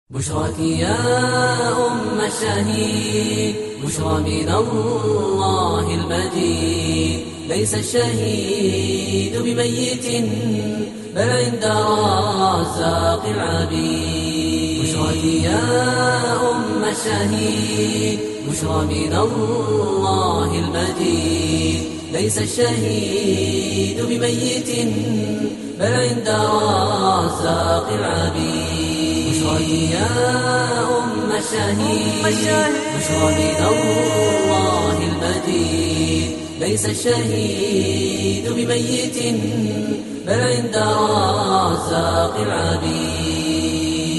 بشراك يا أم الشهيد بشرى من الله المجيد. ليس الشهيد بميت بل عند رزاق العبيد. بشراك يا أم الشهيد بشرى من الله المجيد. ليس الشهيد بميت بل عند رزاق العبيد. بشراك يا أم الشهيد بشرى من الله المجيد. ليس الشهيد بميت بل عند رزاق العبيد.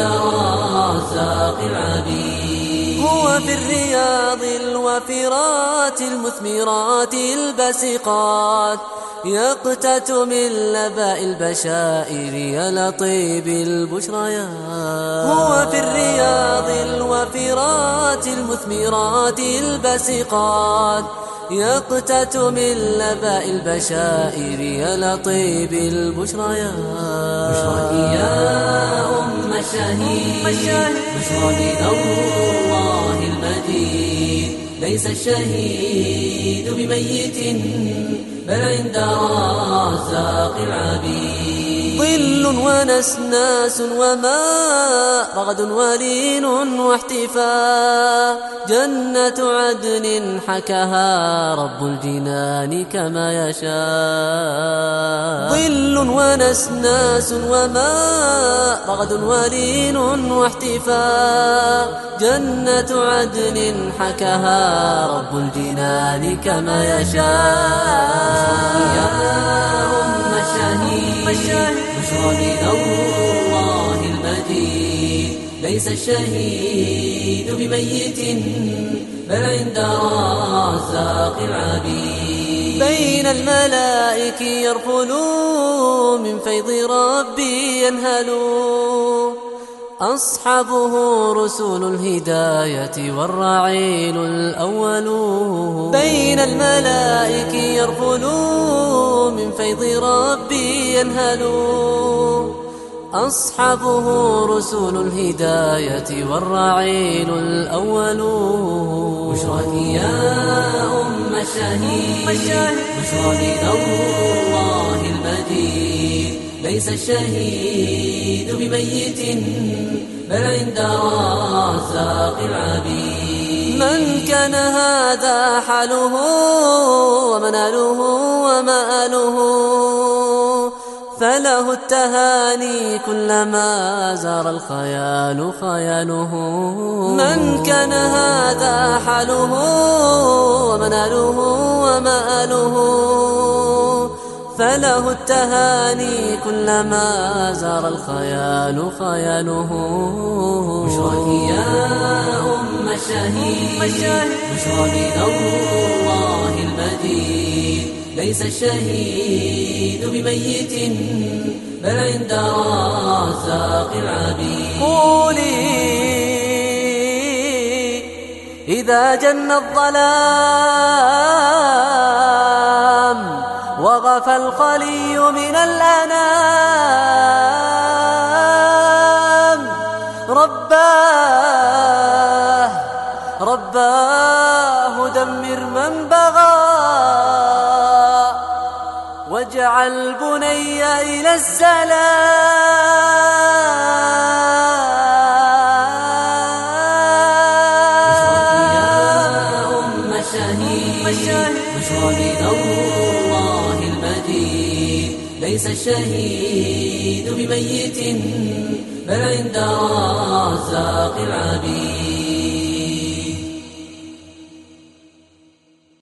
هو في الرياض الوافرات المثمرات الباسقات يقتات من لباء البشائر يا لطيب البشريات. هو في الرياض الوافرات المثمرات الباسقات يقتات من لباء البشائر يا لطيب البشريات. بشراك يا أم الشهيد بشرى من الله المجيد. ليس الشهيد بميت بل عند رزاق العبيد. ظل ونسناس وماء رغد ولين واحتفاء جنة عدن حكها رب الجنان كما يشاء. ظل ونسناس وماء رغد ولين واحتفاء جنة عدن حكها رب الجنان كما يشاء. يا أم الشهيد بشرى من الله المجيد. ليس الشهيد بميت بل عند رزاق العبيد. بين الملائك يرفلوا من فيض ربي ينهلوا أصحابه رسول الهداية والرعيل الأول. بين الملائك يرفلوا من فيض ربي ينهلوا أصحابه رسول الهداية والرعيل الأول. بشراك يا أم الشهيد بشرى من الله المجيد. ليس الشهيد بميت بل عند رزاق العبيد. من كان هذا حاله ومناله ومآله فله التهاني كلما زار الخيال خياله. من كان هذا حاله ومناله ومآله فله التهاني كلما زار الخيال خياله. بشراك يا أم الشهيد بشرى من الله المجيد. ليس الشهيد بميت بل عند رزاق العبيد. قولي إذا جن الظلام وغفى الخلي من الأنام رباه دمر من بغى واجعل بني إلى السلام. بشرى من الله المجيد. ليس الشهيد بميت بل عند رزاق العبيد.